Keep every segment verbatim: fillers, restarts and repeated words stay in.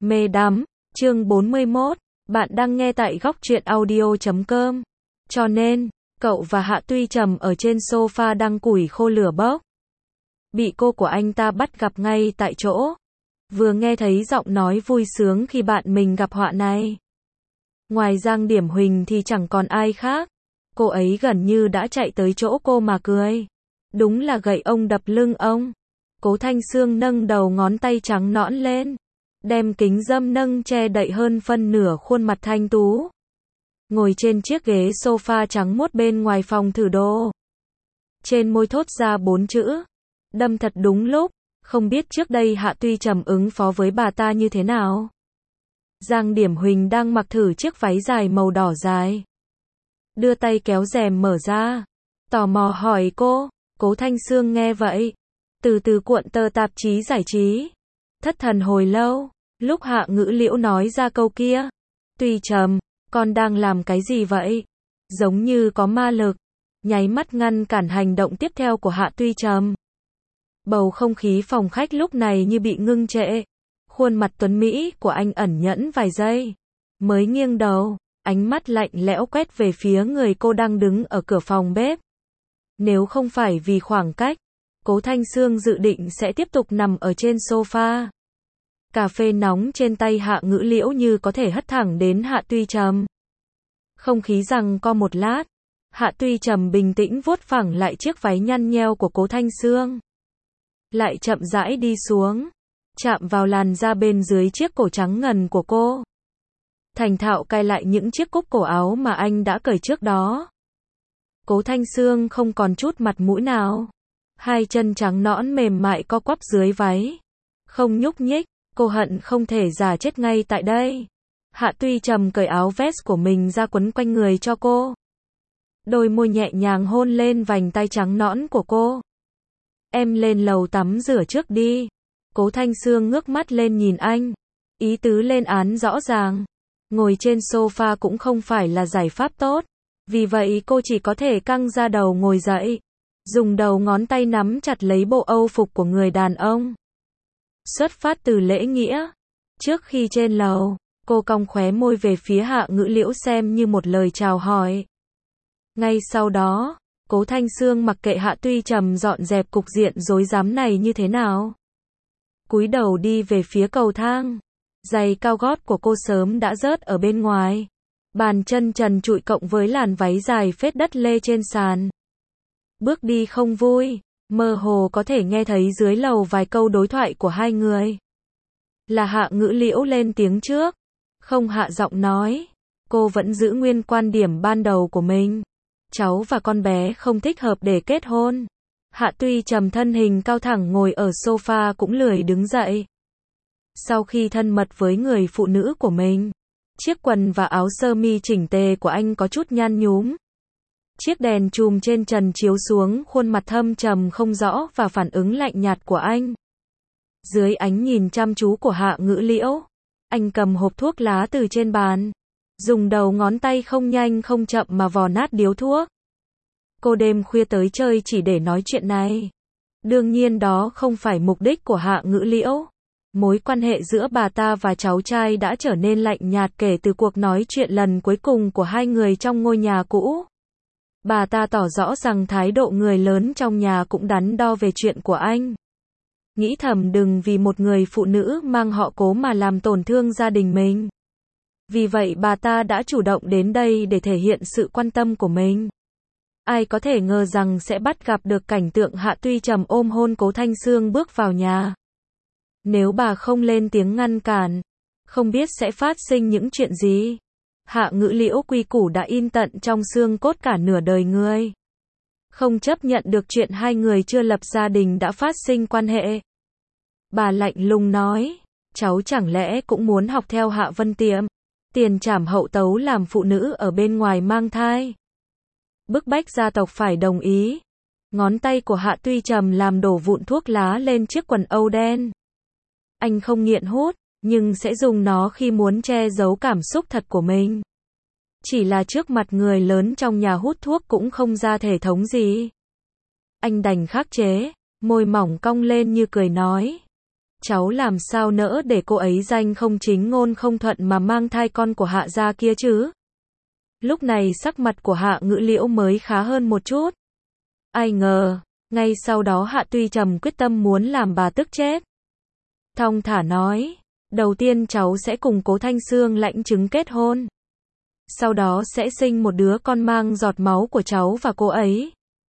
Mê đắm, chương bốn mươi mốt, bạn đang nghe tại góc truyện audio chấm com. Cho nên, cậu và Hạ Tuy Trầm ở trên sofa đang củi khô lửa bốc. Bị cô của anh ta bắt gặp ngay tại chỗ. Vừa nghe thấy giọng nói vui sướng khi bạn mình gặp họa này. Ngoài Giang Điểm Huỳnh thì chẳng còn ai khác. Cô ấy gần như đã chạy tới chỗ cô mà cười. Đúng là gậy ông đập lưng ông. Cố Thanh Sương nâng đầu ngón tay trắng nõn lên. Đem kính râm nâng che đậy hơn phân nửa khuôn mặt thanh tú. Ngồi trên chiếc ghế sofa trắng muốt bên ngoài phòng thử đồ. Trên môi thốt ra bốn chữ. Đâm thật đúng lúc. Không biết trước đây Hạ Tuy Trầm ứng phó với bà ta như thế nào. Giang Điểm Huỳnh đang mặc thử chiếc váy dài màu đỏ dài. Đưa tay kéo rèm mở ra. Tò mò hỏi cô. Cố Thanh Sương nghe vậy. Từ từ cuộn tờ tạp chí giải trí. Thất thần hồi lâu. Lúc Hạ Ngữ Liễu nói ra câu kia. Tuy Trầm, con đang làm cái gì vậy? Giống như có ma lực. Nháy mắt ngăn cản hành động tiếp theo của Hạ Tuy Trầm. Bầu không khí phòng khách lúc này như bị ngưng trệ. Khuôn mặt tuấn Mỹ của anh ẩn nhẫn vài giây. Mới nghiêng đầu, ánh mắt lạnh lẽo quét về phía người cô đang đứng ở cửa phòng bếp. Nếu không phải vì khoảng cách, Cố Thanh Sương dự định sẽ tiếp tục nằm ở trên sofa. Cà phê nóng trên tay Hạ Ngữ Liễu như có thể hất thẳng đến Hạ Tuy Trầm. Không khí giằng co một lát, Hạ Tuy Trầm bình tĩnh vuốt phẳng lại chiếc váy nhăn nheo của Cố Thanh Sương. Lại chậm rãi đi xuống, chạm vào làn da bên dưới chiếc cổ trắng ngần của cô. Thành thạo cài lại những chiếc cúc cổ áo mà anh đã cởi trước đó. Cố Thanh Sương không còn chút mặt mũi nào. Hai chân trắng nõn mềm mại co quắp dưới váy. Không nhúc nhích, cô hận không thể già chết ngay tại đây. Hạ Tuy Trầm cởi áo vest của mình ra quấn quanh người cho cô. Đôi môi nhẹ nhàng hôn lên vành tay trắng nõn của cô. Em lên lầu tắm rửa trước đi. Cố Thanh Sương ngước mắt lên nhìn anh. Ý tứ lên án rõ ràng. Ngồi trên sofa cũng không phải là giải pháp tốt. Vì vậy cô chỉ có thể căng ra đầu ngồi dậy. Dùng đầu ngón tay nắm chặt lấy bộ âu phục của người đàn ông. Xuất phát từ lễ nghĩa. Trước khi trên lầu, cô cong khóe môi về phía Hạ Ngữ Liễu xem như một lời chào hỏi. Ngay sau đó, Cố Thanh Sương mặc kệ Hạ Tuy Trầm dọn dẹp cục diện rối rắm này như thế nào. Cúi đầu đi về phía cầu thang. Giày cao gót của cô sớm đã rớt ở bên ngoài. Bàn chân trần trụi cộng với làn váy dài phết đất lê trên sàn. Bước đi không vui, mơ hồ có thể nghe thấy dưới lầu vài câu đối thoại của hai người. Là Hạ Ngữ Liễu lên tiếng trước, không hạ giọng nói. Cô vẫn giữ nguyên quan điểm ban đầu của mình. Cháu và con bé không thích hợp để kết hôn. Hạ Tuy Trầm thân hình cao thẳng ngồi ở sofa cũng lười đứng dậy. Sau khi thân mật với người phụ nữ của mình, chiếc quần và áo sơ mi chỉnh tề của anh có chút nhăn nhúm. Chiếc đèn chùm trên trần chiếu xuống khuôn mặt thâm trầm không rõ và phản ứng lạnh nhạt của anh. Dưới ánh nhìn chăm chú của Hạ Ngữ Liễu, anh cầm hộp thuốc lá từ trên bàn. Dùng đầu ngón tay không nhanh không chậm mà vò nát điếu thuốc. Cô đêm khuya tới chơi chỉ để nói chuyện này. Đương nhiên đó không phải mục đích của Hạ Ngữ Liễu. Mối quan hệ giữa bà ta và cháu trai đã trở nên lạnh nhạt kể từ cuộc nói chuyện lần cuối cùng của hai người trong ngôi nhà cũ. Bà ta tỏ rõ rằng thái độ người lớn trong nhà cũng đắn đo về chuyện của anh. Nghĩ thầm đừng vì một người phụ nữ mang họ Cố mà làm tổn thương gia đình mình. Vì vậy bà ta đã chủ động đến đây để thể hiện sự quan tâm của mình. Ai có thể ngờ rằng sẽ bắt gặp được cảnh tượng Hạ Tuy Trầm ôm hôn Cố Thanh Sương bước vào nhà. Nếu bà không lên tiếng ngăn cản, không biết sẽ phát sinh những chuyện gì. Hạ Ngữ Liễu quy củ đã in tận trong xương cốt cả nửa đời người. Không chấp nhận được chuyện hai người chưa lập gia đình đã phát sinh quan hệ. Bà lạnh lùng nói, cháu chẳng lẽ cũng muốn học theo Hạ Vân Tiệm, tiền trảm hậu tấu làm phụ nữ ở bên ngoài mang thai. Bức bách gia tộc phải đồng ý. Ngón tay của Hạ Tuy Trầm làm đổ vụn thuốc lá lên chiếc quần âu đen. Anh không nghiện hút, nhưng sẽ dùng nó khi muốn che giấu cảm xúc thật của mình. Chỉ là trước mặt người lớn trong nhà hút thuốc cũng không ra thể thống gì. Anh đành khắc chế, môi mỏng cong lên như cười nói. cháu làm sao nỡ để cô ấy danh không chính ngôn không thuận mà mang thai con của Hạ gia kia chứ? Lúc này sắc mặt của Hạ Ngữ Liễu mới khá hơn một chút. Ai ngờ, ngay sau đó Hạ Tuy Trầm quyết tâm muốn làm bà tức chết. Thong thả nói, đầu tiên cháu sẽ cùng Cố Thanh Sương lãnh chứng kết hôn. Sau đó sẽ sinh một đứa con mang giọt máu của cháu và cô ấy.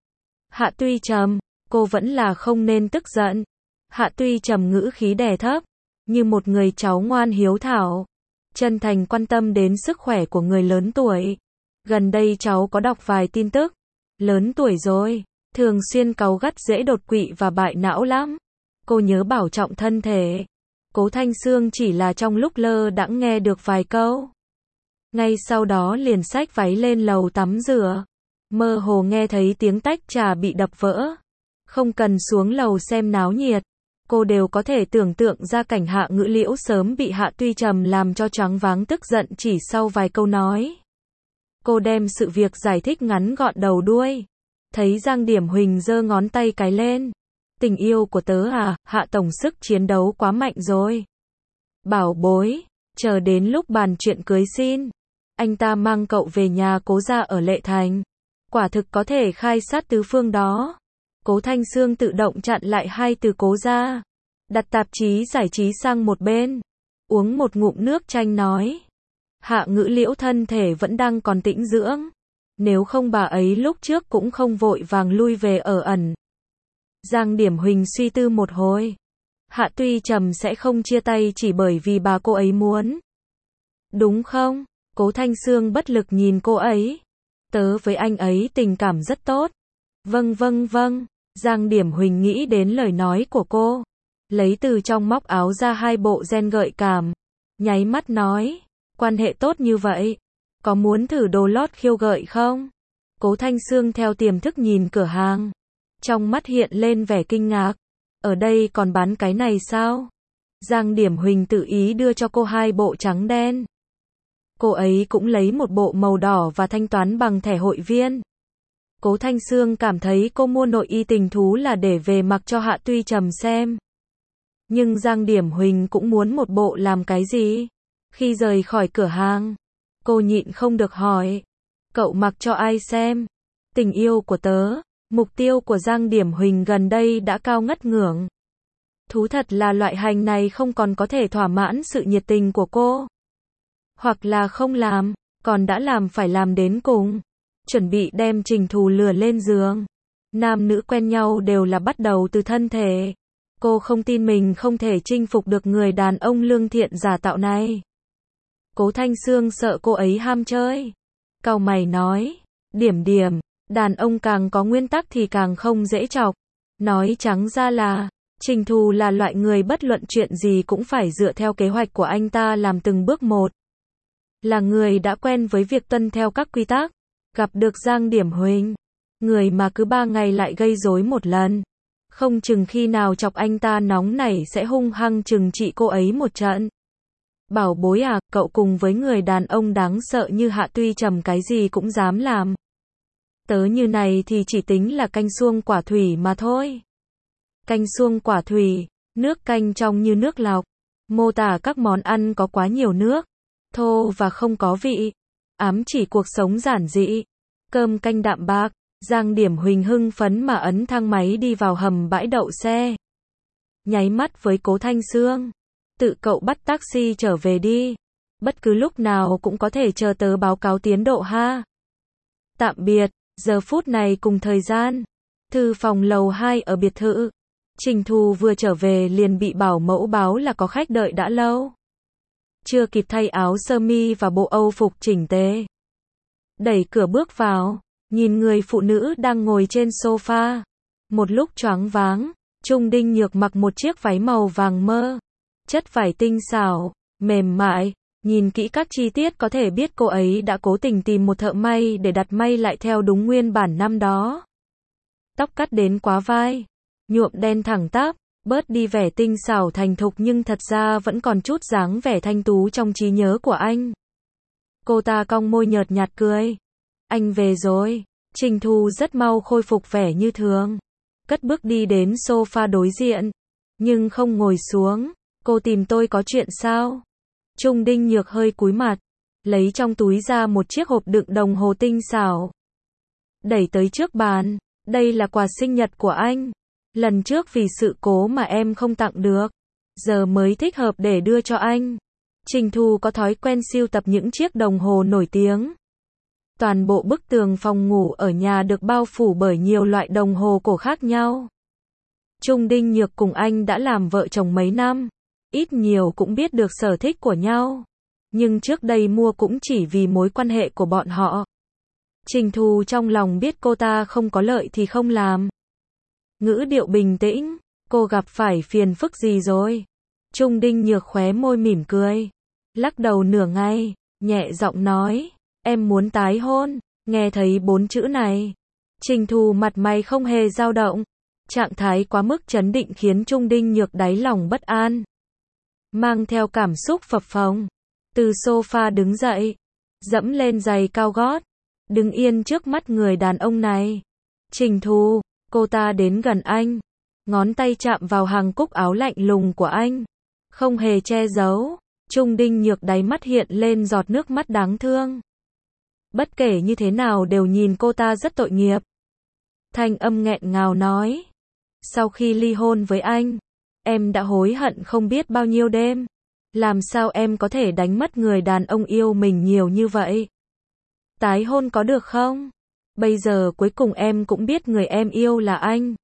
Hạ Tuy Trầm, cô vẫn là không nên tức giận. Hạ Tuy Trầm ngữ khí đè thấp, như một người cháu ngoan hiếu thảo, chân thành quan tâm đến sức khỏe của người lớn tuổi. Gần đây cháu có đọc vài tin tức, lớn tuổi rồi, thường xuyên cáu gắt dễ đột quỵ và bại não lắm. Cô nhớ bảo trọng thân thể. Cố Thanh Sương chỉ là trong lúc lơ đãng nghe được vài câu. Ngay sau đó liền xách váy lên lầu tắm rửa. Mơ hồ nghe thấy tiếng tách trà bị đập vỡ. Không cần xuống lầu xem náo nhiệt, cô đều có thể tưởng tượng ra cảnh Hạ Ngữ Liễu sớm bị Hạ Tuy Trầm làm cho choáng váng tức giận chỉ sau vài câu nói. Cô đem sự việc giải thích ngắn gọn đầu đuôi. Thấy Giang Điểm Huỳnh giơ ngón tay cái lên. Tình yêu của tớ à, Hạ tổng sức chiến đấu quá mạnh rồi. Bảo bối, chờ đến lúc bàn chuyện cưới xin, anh ta mang cậu về nhà Cố gia ở Lệ Thành. Quả thực có thể khai sát tứ phương đó. Cố Thanh Sương tự động chặn lại hai từ Cố gia, đặt tạp chí giải trí sang một bên, uống một ngụm nước chanh nói. Hạ Ngữ Liễu thân thể vẫn đang còn tĩnh dưỡng, nếu không bà ấy lúc trước cũng không vội vàng lui về ở ẩn. Giang Điểm Huỳnh suy tư một hồi. Hạ Tuy Trầm sẽ không chia tay chỉ bởi vì bà cô ấy muốn. Đúng không? Cố Thanh Sương bất lực nhìn cô ấy. Tớ với anh ấy tình cảm rất tốt. Vâng vâng vâng. Giang Điểm Huỳnh nghĩ đến lời nói của cô. Lấy từ trong móc áo ra hai bộ gen gợi cảm. Nháy mắt nói. Quan hệ tốt như vậy. Có muốn thử đồ lót khiêu gợi không? Cố Thanh Sương theo tiềm thức nhìn cửa hàng. Trong mắt hiện lên vẻ kinh ngạc. Ở đây còn bán cái này sao? Giang Điểm Huỳnh tự ý đưa cho cô hai bộ trắng đen. Cô ấy cũng lấy một bộ màu đỏ và thanh toán bằng thẻ hội viên. Cố Thanh Sương cảm thấy cô mua nội y tình thú là để về mặc cho Hạ Tuy Trầm xem. Nhưng Giang Điểm Huỳnh cũng muốn một bộ làm cái gì? Khi rời khỏi cửa hàng, cô nhịn không được hỏi. Cậu mặc cho ai xem? Tình yêu của tớ. Mục tiêu của Giang Điểm Huỳnh gần đây đã cao ngất ngưỡng. Thú thật là loại hành này không còn có thể thỏa mãn sự nhiệt tình của cô. Hoặc là không làm, còn đã làm phải làm đến cùng. Chuẩn bị đem Trình Thù lừa lên giường. Nam nữ quen nhau đều là bắt đầu từ thân thể. Cô không tin mình không thể chinh phục được người đàn ông lương thiện giả tạo này. Cố Thanh Sương sợ cô ấy ham chơi. Cau mày nói, Điểm Điểm, đàn ông càng có nguyên tắc thì càng không dễ chọc. Nói trắng ra là, Trình Thù là loại người bất luận chuyện gì cũng phải dựa theo kế hoạch của anh ta làm từng bước một. Là người đã quen với việc tuân theo các quy tắc. Gặp được Giang Điểm Huỳnh, người mà cứ ba ngày lại gây rối một lần. Không chừng khi nào chọc anh ta nóng nảy sẽ hung hăng trừng trị cô ấy một trận. Bảo bối à, cậu cùng với người đàn ông đáng sợ như Hạ Tuy Trầm cái gì cũng dám làm. Tớ như này thì chỉ tính là canh xuông quả thủy mà thôi. Canh xuông quả thủy, nước canh trong như nước lọc. Mô tả các món ăn có quá nhiều nước, thô và không có vị. Ám chỉ cuộc sống giản dị. Cơm canh đạm bạc. Giang Điểm Huỳnh hưng phấn mà ấn thang máy đi vào hầm bãi đậu xe. Nháy mắt với Cố Thanh Sương. Tự cậu bắt taxi trở về đi. Bất cứ lúc nào cũng có thể chờ tớ báo cáo tiến độ ha. Tạm biệt. Giờ phút này cùng thời gian. Thư phòng lầu hai ở biệt thự. Trình Thù vừa trở về liền bị bảo mẫu báo là có khách đợi đã lâu. Chưa kịp thay áo sơ mi và bộ âu phục chỉnh tề. Đẩy cửa bước vào. Nhìn người phụ nữ đang ngồi trên sofa. Một lúc choáng váng, Trung Đinh Nhược mặc một chiếc váy màu vàng mơ. Chất vải tinh xảo, mềm mại. Nhìn kỹ các chi tiết có thể biết cô ấy đã cố tình tìm một thợ may để đặt may lại theo đúng nguyên bản năm đó. Tóc cắt đến quá vai, nhuộm đen thẳng tắp, bớt đi vẻ tinh xảo thành thục nhưng thật ra vẫn còn chút dáng vẻ thanh tú trong trí nhớ của anh. Cô ta cong môi nhợt nhạt cười. Anh về rồi. Trình Thù rất mau khôi phục vẻ như thường. Cất bước đi đến sofa đối diện. nhưng không ngồi xuống. Cô tìm tôi có chuyện sao? Trung Đinh Nhược hơi cúi mặt, lấy trong túi ra một chiếc hộp đựng đồng hồ tinh xảo. Đẩy tới trước bàn, đây là quà sinh nhật của anh. Lần trước vì sự cố mà em không tặng được, giờ mới thích hợp để đưa cho anh. Trình Thu có thói quen sưu tập những chiếc đồng hồ nổi tiếng. Toàn bộ bức tường phòng ngủ ở nhà được bao phủ bởi nhiều loại đồng hồ cổ khác nhau. Trung Đinh Nhược cùng anh đã làm vợ chồng mấy năm, ít nhiều cũng biết được sở thích của nhau. Nhưng trước đây mua cũng chỉ vì mối quan hệ của bọn họ. Trình Thu trong lòng biết cô ta không có lợi thì không làm. Ngữ điệu bình tĩnh, cô gặp phải phiền phức gì rồi? Trung Đinh Nhược khóe môi mỉm cười, lắc đầu nửa ngày, nhẹ giọng nói, em muốn tái hôn. Nghe thấy bốn chữ này, Trình Thu mặt mày không hề dao động. Trạng thái quá mức chấn định khiến Trung Đinh Nhược đáy lòng bất an, mang theo cảm xúc phập phồng. Từ sofa đứng dậy, dẫm lên giày cao gót, đứng yên trước mắt người đàn ông này. Trình Thu, cô ta đến gần anh, ngón tay chạm vào hàng cúc áo lạnh lùng của anh, không hề che giấu. Trung Đinh Nhược đáy mắt hiện lên giọt nước mắt đáng thương. Bất kể như thế nào đều nhìn cô ta rất tội nghiệp. Thanh âm nghẹn ngào nói, sau khi ly hôn với anh, em đã hối hận không biết bao nhiêu đêm. Làm sao em có thể đánh mất người đàn ông yêu mình nhiều như vậy? Tái hôn có được không? Bây giờ cuối cùng em cũng biết người em yêu là anh,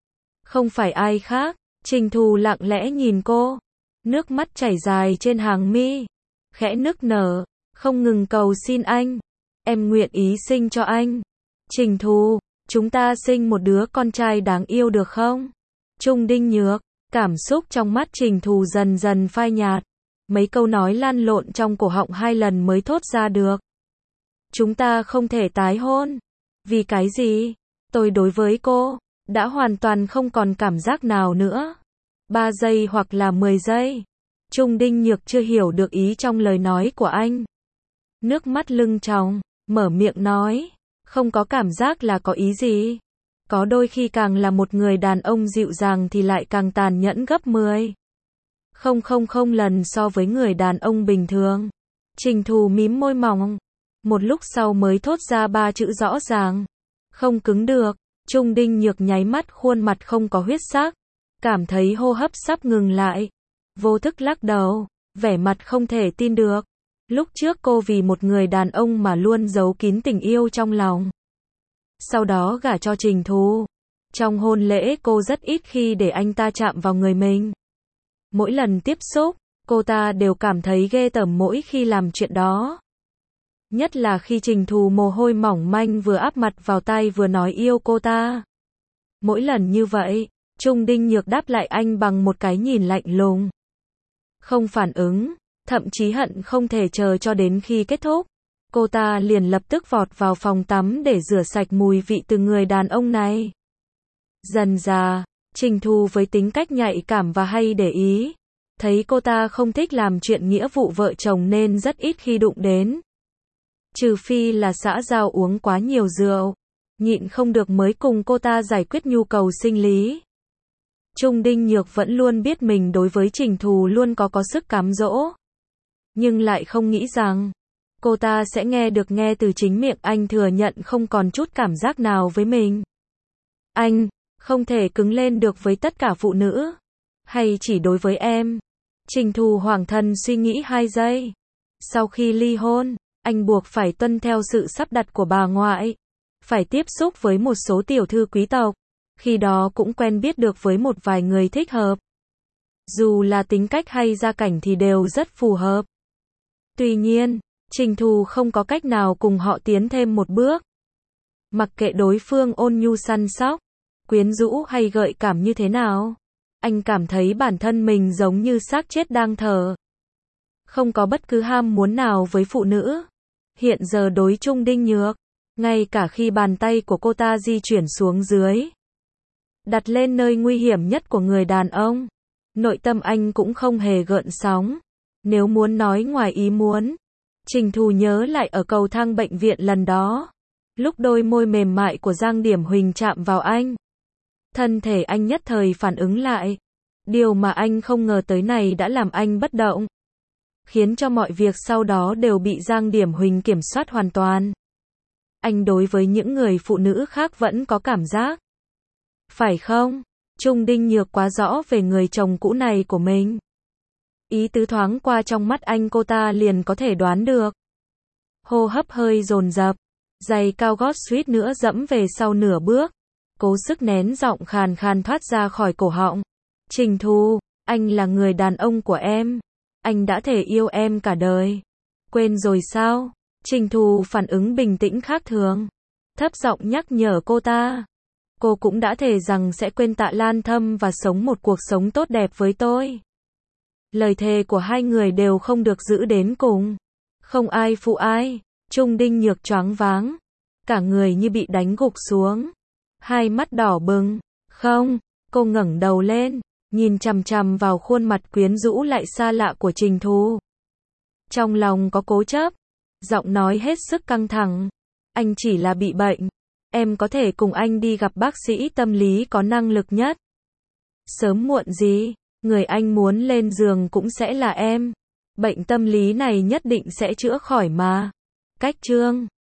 không phải ai khác. Trình Thu lặng lẽ nhìn cô, nước mắt chảy dài trên hàng mi, khẽ nức nở, không ngừng cầu xin anh. Em nguyện ý sinh cho anh. Trình Thu, chúng ta sinh một đứa con trai đáng yêu được không? Trung Đinh Nhược, cảm xúc trong mắt Trình Thu dần dần phai nhạt. Mấy câu nói lan lộn trong cổ họng hai lần mới thốt ra được. Chúng ta không thể tái hôn. Vì cái gì? Tôi đối với cô đã hoàn toàn không còn cảm giác nào nữa. Ba giây hoặc là mười giây. Trung Đinh Nhược chưa hiểu được ý trong lời nói của anh. Nước mắt lưng tròng, mở miệng nói, không có cảm giác là có ý gì? Có đôi khi càng là một người đàn ông dịu dàng thì lại càng tàn nhẫn gấp mười. Không không không lần so với người đàn ông bình thường. Trình Thu mím môi mỏng, một lúc sau mới thốt ra ba chữ rõ ràng. Không cứng được. Trung Đinh Nhược nháy mắt, khuôn mặt không có huyết sắc, cảm thấy hô hấp sắp ngừng lại. Vô thức lắc đầu, vẻ mặt không thể tin được. Lúc trước cô vì một người đàn ông mà luôn giấu kín tình yêu trong lòng. Sau đó gả cho Trình Thu. Trong hôn lễ cô rất ít khi để anh ta chạm vào người mình. Mỗi lần tiếp xúc, cô ta đều cảm thấy ghê tởm mỗi khi làm chuyện đó. Nhất là khi Trình Thu mồ hôi mỏng manh vừa áp mặt vào tay vừa nói yêu cô ta. Mỗi lần như vậy, Trung Đinh Nhược đáp lại anh bằng một cái nhìn lạnh lùng. Không phản ứng, thậm chí hận không thể chờ cho đến khi kết thúc. Cô ta liền lập tức vọt vào phòng tắm để rửa sạch mùi vị từ người đàn ông này. Dần dà, Trình Thu với tính cách nhạy cảm và hay để ý, thấy cô ta không thích làm chuyện nghĩa vụ vợ chồng nên rất ít khi đụng đến. Trừ phi là xã giao uống quá nhiều rượu, nhịn không được mới cùng cô ta giải quyết nhu cầu sinh lý. Trung Đinh Nhược vẫn luôn biết mình đối với Trình Thu luôn có có sức cám dỗ, nhưng lại không nghĩ rằng cô ta sẽ nghe được nghe từ chính miệng anh thừa nhận không còn chút cảm giác nào với mình. Anh không thể cứng lên được với tất cả phụ nữ, hay chỉ đối với em? Trình Thu hoàng thần suy nghĩ hai giây. Sau khi ly hôn, anh buộc phải tuân theo sự sắp đặt của bà ngoại, phải tiếp xúc với một số tiểu thư quý tộc, khi đó cũng quen biết được với một vài người thích hợp. Dù là tính cách hay gia cảnh thì đều rất phù hợp. Tuy nhiên, Trình Thu không có cách nào cùng họ tiến thêm một bước. Mặc kệ đối phương ôn nhu săn sóc, quyến rũ hay gợi cảm như thế nào, anh cảm thấy bản thân mình giống như xác chết đang thở. Không có bất cứ ham muốn nào với phụ nữ. Hiện giờ đối Trung Đinh Nhược, ngay cả khi bàn tay của cô ta di chuyển xuống dưới, đặt lên nơi nguy hiểm nhất của người đàn ông, nội tâm anh cũng không hề gợn sóng. Nếu muốn nói ngoài ý muốn, Trình Thu nhớ lại ở cầu thang bệnh viện lần đó, lúc đôi môi mềm mại của Giang Điểm Huỳnh chạm vào anh, thân thể anh nhất thời phản ứng lại, Điều mà anh không ngờ tới này đã làm anh bất động, khiến cho mọi việc sau đó đều bị Giang Điểm Huỳnh kiểm soát hoàn toàn. Anh đối với những người phụ nữ khác vẫn có cảm giác. Phải không? Trung Đinh Nhược quá rõ về người chồng cũ này của mình. Ý tứ thoáng qua trong mắt anh cô ta liền có thể đoán được. Hô hấp hơi dồn dập, giày cao gót suýt nữa dẫm về sau nửa bước, cố sức nén giọng khàn khàn thoát ra khỏi cổ họng. Trình Thu, anh là người đàn ông của em. Anh đã thể yêu em cả đời. Quên rồi sao? Trình Thu phản ứng bình tĩnh khác thường, thấp giọng nhắc nhở cô ta. Cô cũng đã thề rằng sẽ quên Tạ Lan Thâm và sống một cuộc sống tốt đẹp với tôi. Lời thề của hai người đều không được giữ đến cùng. Không ai phụ ai. Trung Đinh Nhược choáng váng, cả người như bị đánh gục xuống, hai mắt đỏ bừng. Không, cô ngẩng đầu lên, nhìn chằm chằm vào khuôn mặt quyến rũ lại xa lạ của Trình Thu. Trong lòng có cố chấp, giọng nói hết sức căng thẳng. Anh chỉ là bị bệnh. Em có thể cùng anh đi gặp bác sĩ tâm lý có năng lực nhất. Sớm muộn gì, người anh muốn lên giường cũng sẽ là em. Bệnh tâm lý này nhất định sẽ chữa khỏi mà. Cách chương